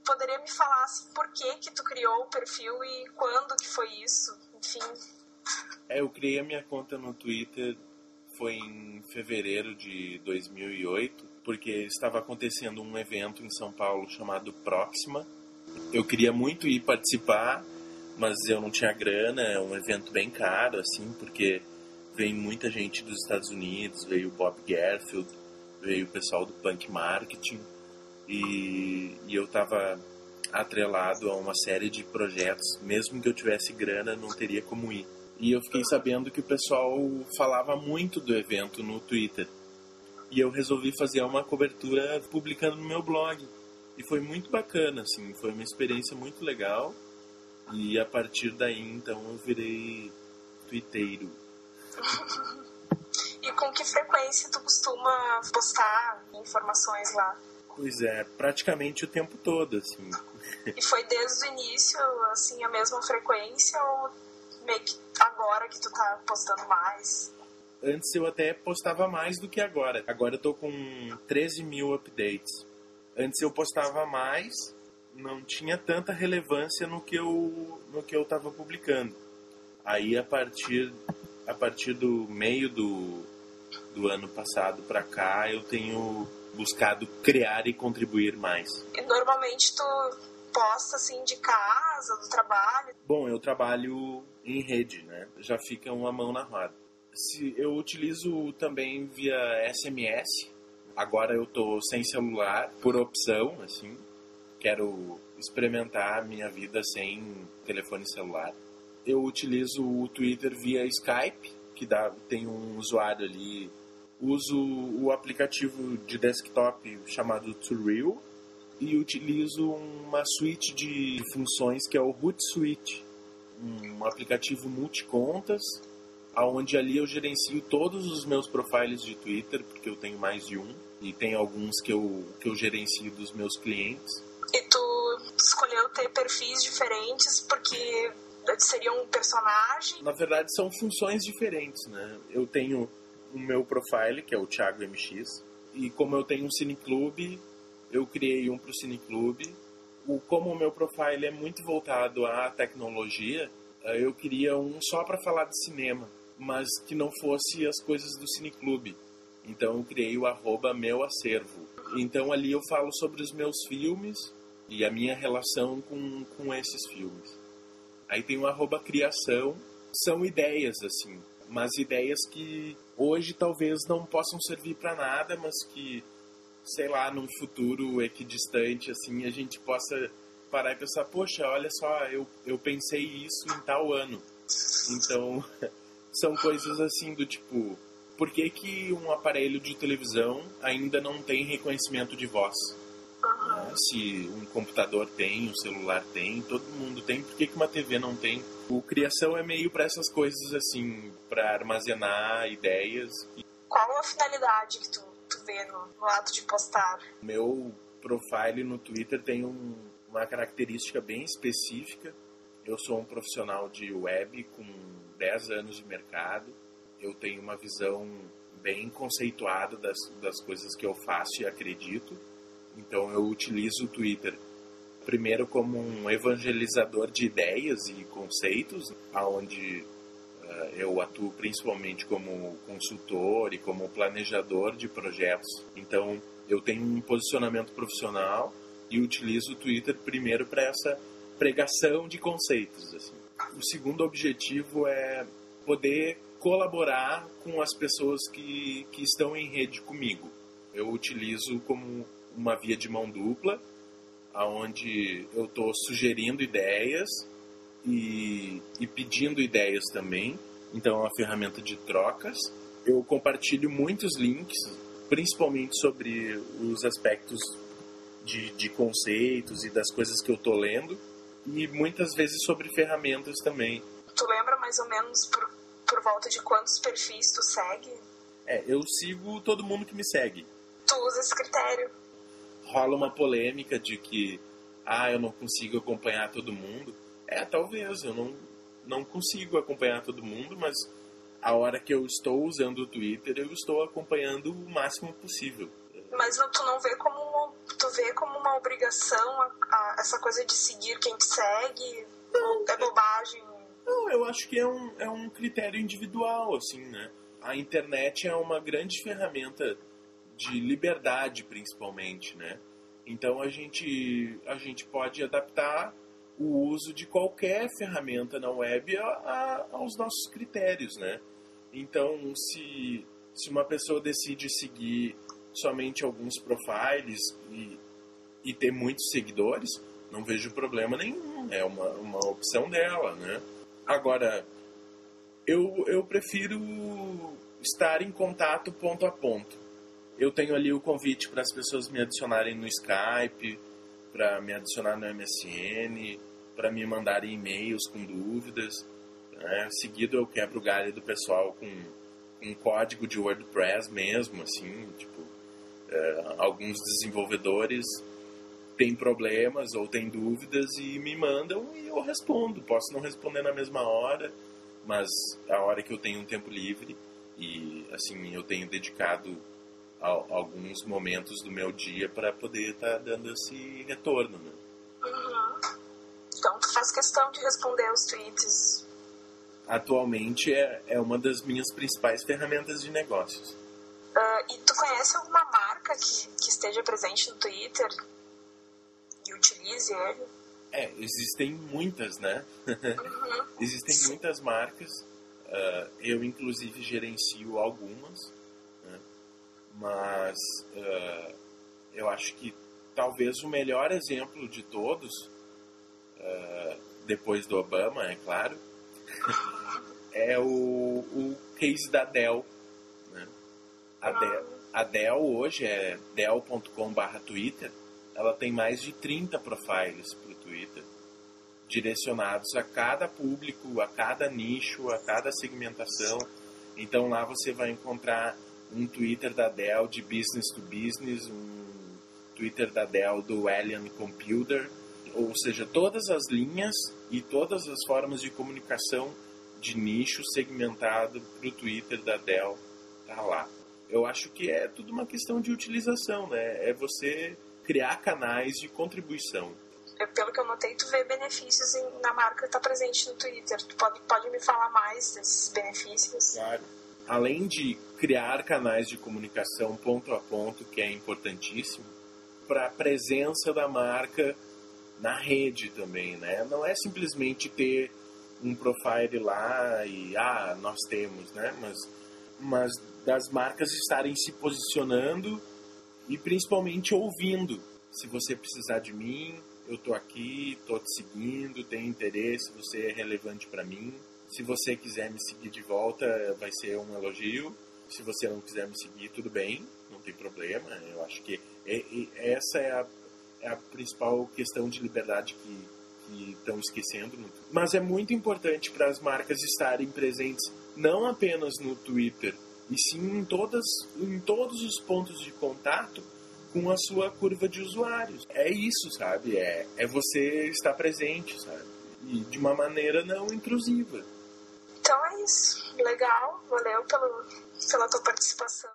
poderia me falar assim, por que tu criou o perfil e quando que foi isso? Enfim. Eu criei a minha conta no Twitter foi em fevereiro de 2008, porque estava acontecendo um evento em São Paulo chamado Proxima. Eu queria muito ir participar, mas eu não tinha grana, é um evento bem caro, assim, porque veio muita gente dos Estados Unidos, veio o Bob Garfield, veio o pessoal do Punk Marketing, e eu estava atrelado a uma série de projetos. Mesmo que eu tivesse grana, não teria como ir. E eu fiquei sabendo que o pessoal falava muito do evento no Twitter. E eu resolvi fazer uma cobertura publicando no meu blog. E foi muito bacana, assim, foi uma experiência muito legal. E a partir daí, então, eu virei twitteiro. E com que frequência tu costuma postar informações lá? Pois é, praticamente o tempo todo, assim. E foi desde o início, assim, a mesma frequência ou meio que agora que tu tá postando mais? Antes eu até postava mais do que agora. Agora eu tô com 13 mil updates. Antes eu postava mais, não tinha tanta relevância no que eu tava publicando. Aí a partir do meio do ano passado pra cá, eu tenho buscado criar e contribuir mais. E normalmente tu posta assim de casa, do trabalho? Bom, eu trabalho em rede, né? Já fica uma mão na roda. Eu utilizo também via SMS. Agora eu tô sem celular, por opção, assim. Quero experimentar a minha vida sem telefone celular. Eu utilizo o Twitter via Skype, que tem um usuário ali. Uso o aplicativo de desktop chamado ToReal e utilizo uma suite de funções que é o Hootsuite, um aplicativo multicontas, onde ali eu gerencio todos os meus profiles de Twitter, porque eu tenho mais de um, e tem alguns que eu gerencio dos meus clientes. E tu escolheu ter perfis diferentes porque seria um personagem? Na verdade, são funções diferentes, né? Eu tenho o meu profile, que é o Thiago MX, e como eu tenho um cineclube, eu criei um para o cineclube. Como o meu profile é muito voltado à tecnologia, eu queria um só para falar de cinema, mas que não fosse as coisas do cineclube. Então eu criei o @meuacervo. Então ali eu falo sobre os meus filmes e a minha relação com esses filmes. Aí tem o @criação, são ideias assim, mas ideias que hoje talvez não possam servir para nada, mas que, sei lá, num futuro equidistante, assim, a gente possa parar e pensar, poxa, olha só, eu pensei isso em tal ano. Então, são coisas assim do tipo, por que um aparelho de televisão ainda não tem reconhecimento de voz? Se um computador tem, um celular tem, todo mundo tem, por que uma TV não tem? O criação é meio para essas coisas assim, para armazenar ideias. Qual a finalidade que tu vê no ato de postar? Meu profile no Twitter tem uma característica bem específica. Eu sou um profissional de web com 10 anos de mercado. Eu tenho uma visão bem conceituada das coisas que eu faço e acredito. Então eu utilizo o Twitter primeiro como um evangelizador de ideias e conceitos, onde eu atuo principalmente como consultor e como planejador de projetos. Então eu tenho um posicionamento profissional e utilizo o Twitter primeiro para essa pregação de conceitos, assim. O segundo objetivo é poder colaborar com as pessoas que estão em rede comigo. Eu utilizo como uma via de mão dupla, onde eu estou sugerindo ideias e pedindo ideias também. Então é uma ferramenta de trocas. Eu compartilho muitos links, principalmente sobre os aspectos de conceitos e das coisas que eu estou lendo, e muitas vezes sobre ferramentas também. Tu lembra mais ou menos por volta de quantos perfis tu segue? Eu sigo todo mundo que me segue. Tu usa esse critério? Rola uma polêmica de que eu não consigo acompanhar todo mundo. Talvez, eu não consigo acompanhar todo mundo, mas a hora que eu estou usando o Twitter, eu estou acompanhando o máximo possível. Mas tu não vê como... Tu vê como uma obrigação essa coisa de seguir quem te segue? Ou é bobagem? Não, eu acho que é um critério individual, assim, né? A internet é uma grande ferramenta de liberdade, principalmente, né? Então a gente pode adaptar o uso de qualquer ferramenta na web aos nossos critérios, né? Então, se uma pessoa decide seguir somente alguns profiles e ter muitos seguidores, não vejo problema nenhum. É uma opção dela, né? Agora, eu prefiro estar em contato ponto a ponto. Eu tenho ali o convite para as pessoas me adicionarem no Skype, para me adicionar no MSN, para me mandarem e-mails com dúvidas. Né? Seguido eu quebro o galho do pessoal com um código de WordPress mesmo, assim, tipo, alguns desenvolvedores têm problemas ou têm dúvidas e me mandam e eu respondo. Posso não responder na mesma hora, mas a hora que eu tenho um tempo livre e, assim, eu tenho dedicado alguns momentos do meu dia para poder estar dando esse retorno, né? Uhum. Então tu faz questão de responder os tweets. Atualmente é uma das minhas principais ferramentas de negócios. E tu conhece alguma marca que esteja presente no Twitter e utilize ele? Existem muitas, né? Uhum. Existem muitas marcas. Eu, inclusive, gerencio algumas. Né? Mas eu acho que talvez o melhor exemplo de todos, depois do Obama, é claro, é o case da Dell. Né? A Dell hoje é dell.com/Twitter. Ela tem mais de 30 profiles para o Twitter, direcionados a cada público, a cada nicho, a cada segmentação. Então lá você vai encontrar um Twitter da Dell de business to business, um Twitter da Dell do Alien Computer, ou seja, todas as linhas e todas as formas de comunicação de nicho segmentado para o Twitter da Dell tá lá. Eu acho que é tudo uma questão de utilização, né? É você criar canais de contribuição. Pelo que eu notei, tu vê benefícios na marca que está presente no Twitter. Tu pode me falar mais desses benefícios? Claro. Além de criar canais de comunicação ponto a ponto, que é importantíssimo, para a presença da marca na rede também, né? Não é simplesmente ter um profile lá e, nós temos, né? Mas das marcas estarem se posicionando e principalmente ouvindo. Se você precisar de mim, eu tô aqui, tô te seguindo, tenho interesse, você é relevante para mim. Se você quiser me seguir de volta, vai ser um elogio. Se você não quiser me seguir, tudo bem, não tem problema. Eu acho que essa é a principal questão de liberdade que estão esquecendo. Mas é muito importante para as marcas estarem presentes não apenas no Twitter, e sim em todos os pontos de contato com a sua curva de usuários. É isso, sabe? É você estar presente, sabe? E de uma maneira não intrusiva. Então é isso. Legal. Valeu pela tua participação.